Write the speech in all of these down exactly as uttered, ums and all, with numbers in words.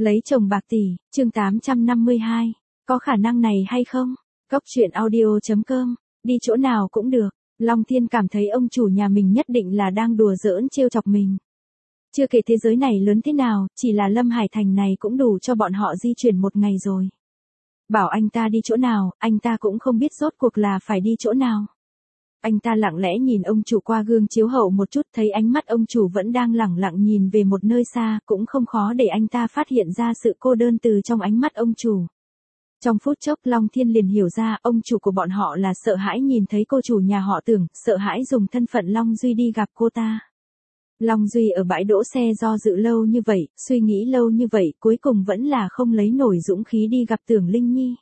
Lấy chồng bạc tỷ, chương tám trăm năm mươi hai. Có khả năng này hay không? Cốc truyện audio chấm com. Đi chỗ nào cũng được. Long Thiên cảm thấy ông chủ nhà mình nhất định là đang đùa giỡn trêu chọc mình. Chưa kể thế giới này lớn thế nào, chỉ là Lâm Hải Thành này cũng đủ cho bọn họ di chuyển một ngày rồi. Bảo anh ta đi chỗ nào, anh ta cũng không biết rốt cuộc là phải đi chỗ nào. Anh ta lặng lẽ nhìn ông chủ qua gương chiếu hậu một chút, thấy ánh mắt ông chủ vẫn đang lẳng lặng nhìn về một nơi xa, cũng không khó để anh ta phát hiện ra sự cô đơn từ trong ánh mắt ông chủ. Trong phút chốc Long Thiên liền hiểu ra ông chủ của bọn họ là sợ hãi nhìn thấy cô chủ nhà họ Tưởng, sợ hãi dùng thân phận Long Duy đi gặp cô ta. Long Duy ở bãi đỗ xe do dự lâu như vậy, suy nghĩ lâu như vậy, cuối cùng vẫn là không lấy nổi dũng khí đi gặp Tưởng Linh Nhi.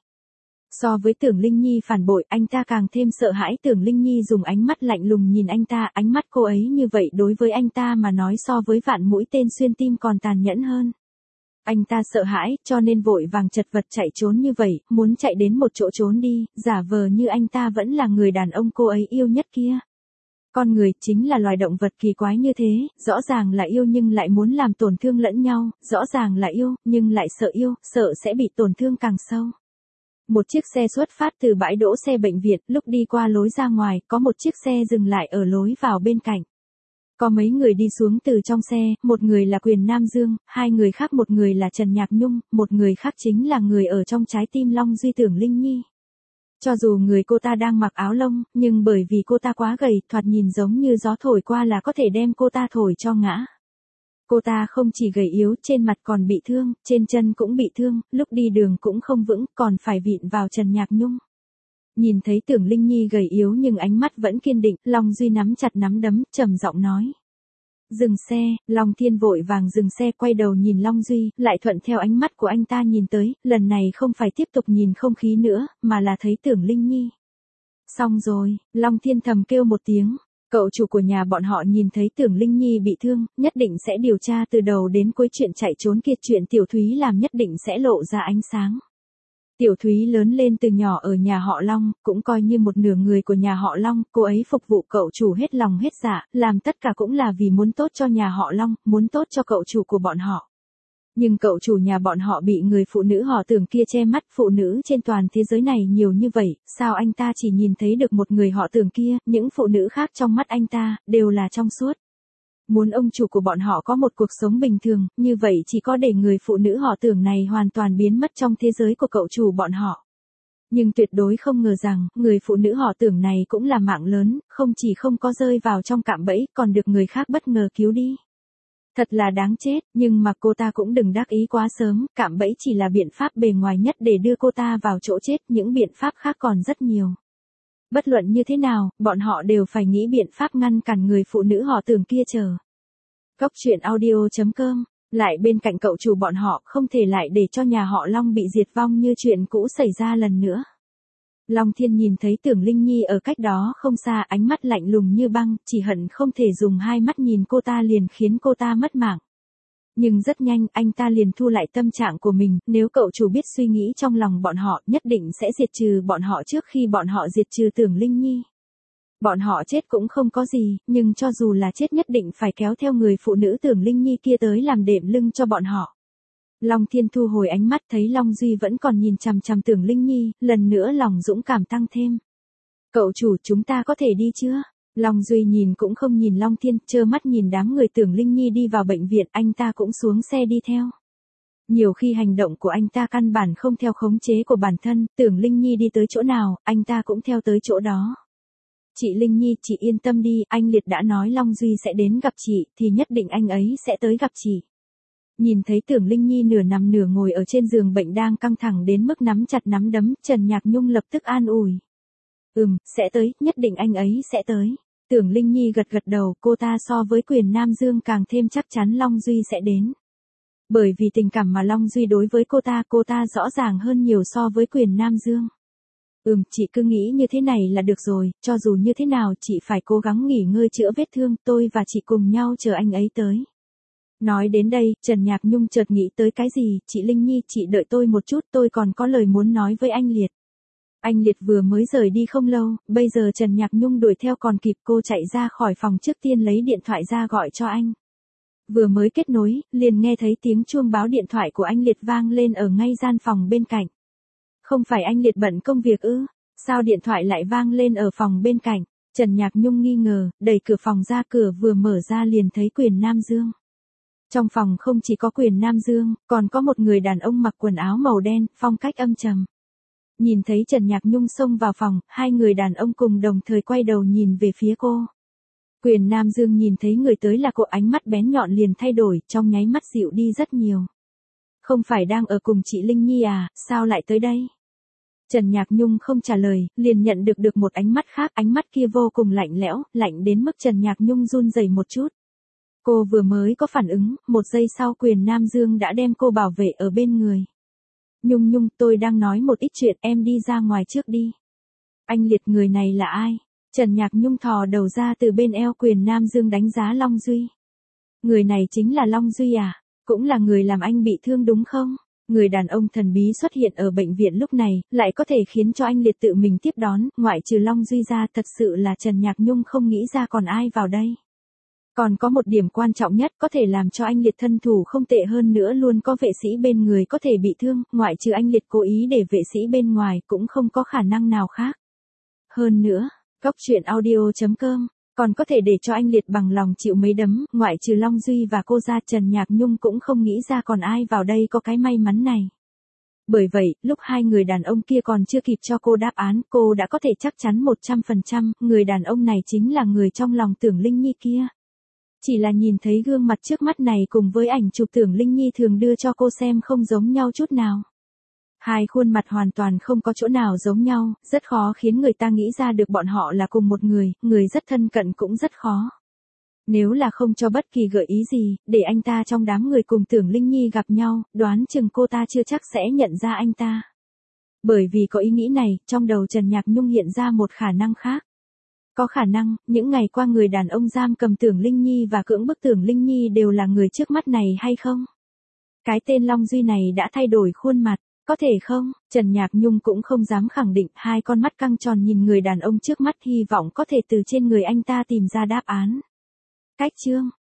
So với Tưởng Linh Nhi phản bội, anh ta càng thêm sợ hãi Tưởng Linh Nhi dùng ánh mắt lạnh lùng nhìn anh ta, ánh mắt cô ấy như vậy đối với anh ta mà nói so với vạn mũi tên xuyên tim còn tàn nhẫn hơn. Anh ta sợ hãi, cho nên vội vàng chật vật chạy trốn như vậy, muốn chạy đến một chỗ trốn đi, giả vờ như anh ta vẫn là người đàn ông cô ấy yêu nhất kia. Con người chính là loài động vật kỳ quái như thế, rõ ràng là yêu nhưng lại muốn làm tổn thương lẫn nhau, rõ ràng là yêu, nhưng lại sợ yêu, sợ sẽ bị tổn thương càng sâu. Một chiếc xe xuất phát từ bãi đỗ xe bệnh viện, lúc đi qua lối ra ngoài, có một chiếc xe dừng lại ở lối vào bên cạnh. Có mấy người đi xuống từ trong xe, một người là Quyền Nam Dương, hai người khác một người là Trần Nhạc Nhung, một người khác chính là người ở trong trái tim Long Duy Tưởng Linh Nhi. Cho dù người cô ta đang mặc áo lông, nhưng bởi vì cô ta quá gầy, thoạt nhìn giống như gió thổi qua là có thể đem cô ta thổi cho ngã. Cô ta không chỉ gầy yếu, trên mặt còn bị thương, trên chân cũng bị thương, lúc đi đường cũng không vững, còn phải vịn vào Trần Nhạc Nhung. Nhìn thấy Tưởng Linh Nhi gầy yếu nhưng ánh mắt vẫn kiên định, Long Duy nắm chặt nắm đấm, trầm giọng nói. Dừng xe, Long Thiên vội vàng dừng xe, quay đầu nhìn Long Duy, lại thuận theo ánh mắt của anh ta nhìn tới, lần này không phải tiếp tục nhìn không khí nữa, mà là thấy Tưởng Linh Nhi. Xong rồi, Long Thiên thầm kêu một tiếng. Cậu chủ của nhà bọn họ nhìn thấy Tưởng Linh Nhi bị thương, nhất định sẽ điều tra từ đầu đến cuối chuyện chạy trốn kia, chuyện Tiểu Thúy làm nhất định sẽ lộ ra ánh sáng. Tiểu Thúy lớn lên từ nhỏ ở nhà họ Long, cũng coi như một nửa người của nhà họ Long, cô ấy phục vụ cậu chủ hết lòng hết dạ, làm tất cả cũng là vì muốn tốt cho nhà họ Long, muốn tốt cho cậu chủ của bọn họ. Nhưng cậu chủ nhà bọn họ bị người phụ nữ họ Tưởng kia che mắt, phụ nữ trên toàn thế giới này nhiều như vậy, sao anh ta chỉ nhìn thấy được một người họ Tưởng kia, những phụ nữ khác trong mắt anh ta, đều là trong suốt. Muốn ông chủ của bọn họ có một cuộc sống bình thường, như vậy chỉ có để người phụ nữ họ Tưởng này hoàn toàn biến mất trong thế giới của cậu chủ bọn họ. Nhưng tuyệt đối không ngờ rằng, người phụ nữ họ Tưởng này cũng là mạng lớn, không chỉ không có rơi vào trong cạm bẫy, còn được người khác bất ngờ cứu đi. Thật là đáng chết, nhưng mà cô ta cũng đừng đắc ý quá sớm, cạm bẫy chỉ là biện pháp bề ngoài nhất để đưa cô ta vào chỗ chết, những biện pháp khác còn rất nhiều. Bất luận như thế nào, bọn họ đều phải nghĩ biện pháp ngăn cản người phụ nữ họ Tưởng kia chờ. Cốc truyện audio chấm com. Lại bên cạnh cậu chủ bọn họ, không thể lại để cho nhà họ Long bị diệt vong như chuyện cũ xảy ra lần nữa. Long Thiên nhìn thấy Tưởng Linh Nhi ở cách đó không xa, ánh mắt lạnh lùng như băng, chỉ hận không thể dùng hai mắt nhìn cô ta liền khiến cô ta mất mạng. Nhưng rất nhanh, anh ta liền thu lại tâm trạng của mình, nếu cậu chủ biết suy nghĩ trong lòng bọn họ, nhất định sẽ diệt trừ bọn họ trước khi bọn họ diệt trừ Tưởng Linh Nhi. Bọn họ chết cũng không có gì, nhưng cho dù là chết nhất định phải kéo theo người phụ nữ Tưởng Linh Nhi kia tới làm đệm lưng cho bọn họ. Long Thiên thu hồi ánh mắt, thấy Long Duy vẫn còn nhìn chằm chằm Tưởng Linh Nhi, lần nữa lòng dũng cảm tăng thêm. Cậu chủ, chúng ta có thể đi chưa? Long Duy nhìn cũng không nhìn Long Thiên, trơ mắt nhìn đám người Tưởng Linh Nhi đi vào bệnh viện, anh ta cũng xuống xe đi theo. Nhiều khi hành động của anh ta căn bản không theo khống chế của bản thân, Tưởng Linh Nhi đi tới chỗ nào, anh ta cũng theo tới chỗ đó. Chị Linh Nhi, chị yên tâm đi, anh Liệt đã nói Long Duy sẽ đến gặp chị, thì nhất định anh ấy sẽ tới gặp chị. Nhìn thấy Tưởng Linh Nhi nửa nằm nửa ngồi ở trên giường bệnh đang căng thẳng đến mức nắm chặt nắm đấm, Trần Nhạc Nhung lập tức an ủi. Ừm, sẽ tới, nhất định anh ấy sẽ tới. Tưởng Linh Nhi gật gật đầu, cô ta so với Quyền Nam Dương càng thêm chắc chắn Long Duy sẽ đến. Bởi vì tình cảm mà Long Duy đối với cô ta, cô ta rõ ràng hơn nhiều so với Quyền Nam Dương. Ừm, chị cứ nghĩ như thế này là được rồi, cho dù như thế nào chị phải cố gắng nghỉ ngơi chữa vết thương, tôi và chị cùng nhau chờ anh ấy tới. Nói đến đây, Trần Nhạc Nhung chợt nghĩ tới cái gì, chị Linh Nhi, chị đợi tôi một chút, tôi còn có lời muốn nói với anh Liệt. Anh Liệt vừa mới rời đi không lâu, bây giờ Trần Nhạc Nhung đuổi theo còn kịp, cô chạy ra khỏi phòng trước tiên lấy điện thoại ra gọi cho anh. Vừa mới kết nối, liền nghe thấy tiếng chuông báo điện thoại của anh Liệt vang lên ở ngay gian phòng bên cạnh. Không phải anh Liệt bận công việc ư? Sao điện thoại lại vang lên ở phòng bên cạnh? Trần Nhạc Nhung nghi ngờ, đẩy cửa phòng ra, cửa vừa mở ra liền thấy Quyền Nam Dương. Trong phòng không chỉ có Quyền Nam Dương, còn có một người đàn ông mặc quần áo màu đen, phong cách âm trầm. Nhìn thấy Trần Nhạc Nhung xông vào phòng, hai người đàn ông cùng đồng thời quay đầu nhìn về phía cô. Quyền Nam Dương nhìn thấy người tới là cô, ánh mắt bén nhọn liền thay đổi, trong nháy mắt dịu đi rất nhiều. Không phải đang ở cùng chị Linh Nhi à, sao lại tới đây? Trần Nhạc Nhung không trả lời, liền nhận được được một ánh mắt khác, ánh mắt kia vô cùng lạnh lẽo, lạnh đến mức Trần Nhạc Nhung run rẩy một chút. Cô vừa mới có phản ứng, một giây sau Quyền Nam Dương đã đem cô bảo vệ ở bên người. Nhung Nhung, tôi đang nói một ít chuyện, em đi ra ngoài trước đi. Anh Liệt, người này là ai? Trần Nhạc Nhung thò đầu ra từ bên eo Quyền Nam Dương đánh giá Long Duy. Người này chính là Long Duy à? Cũng là người làm anh bị thương đúng không? Người đàn ông thần bí xuất hiện ở bệnh viện lúc này, lại có thể khiến cho anh Liệt tự mình tiếp đón, ngoại trừ Long Duy ra, thật sự là Trần Nhạc Nhung không nghĩ ra còn ai vào đây. Còn có một điểm quan trọng nhất, có thể làm cho anh Liệt thân thủ không tệ hơn nữa, luôn có vệ sĩ bên người có thể bị thương, ngoại trừ anh Liệt cố ý để vệ sĩ bên ngoài cũng không có khả năng nào khác. Hơn nữa, Cóc truyện audio chấm com còn có thể để cho anh Liệt bằng lòng chịu mấy đấm, ngoại trừ Long Duy và cô ra, Trần Nhạc Nhung cũng không nghĩ ra còn ai vào đây có cái may mắn này. Bởi vậy, lúc hai người đàn ông kia còn chưa kịp cho cô đáp án, cô đã có thể chắc chắn một trăm phần trăm, người đàn ông này chính là người trong lòng Tưởng Linh Nhi kia. Chỉ là nhìn thấy gương mặt trước mắt này cùng với ảnh chụp Tưởng Linh Nhi thường đưa cho cô xem không giống nhau chút nào. Hai khuôn mặt hoàn toàn không có chỗ nào giống nhau, rất khó khiến người ta nghĩ ra được bọn họ là cùng một người, người rất thân cận cũng rất khó. Nếu là không cho bất kỳ gợi ý gì, để anh ta trong đám người cùng Tưởng Linh Nhi gặp nhau, đoán chừng cô ta chưa chắc sẽ nhận ra anh ta. Bởi vì có ý nghĩ này, trong đầu Trần Nhạc Nhung hiện ra một khả năng khác. Có khả năng, những ngày qua người đàn ông giam cầm Tưởng Linh Nhi và cưỡng bức Tưởng Linh Nhi đều là người trước mắt này hay không? Cái tên Long Duy này đã thay đổi khuôn mặt. Có thể không? Trần Nhạc Nhung cũng không dám khẳng định, hai con mắt căng tròn nhìn người đàn ông trước mắt, hy vọng có thể từ trên người anh ta tìm ra đáp án. Cách chương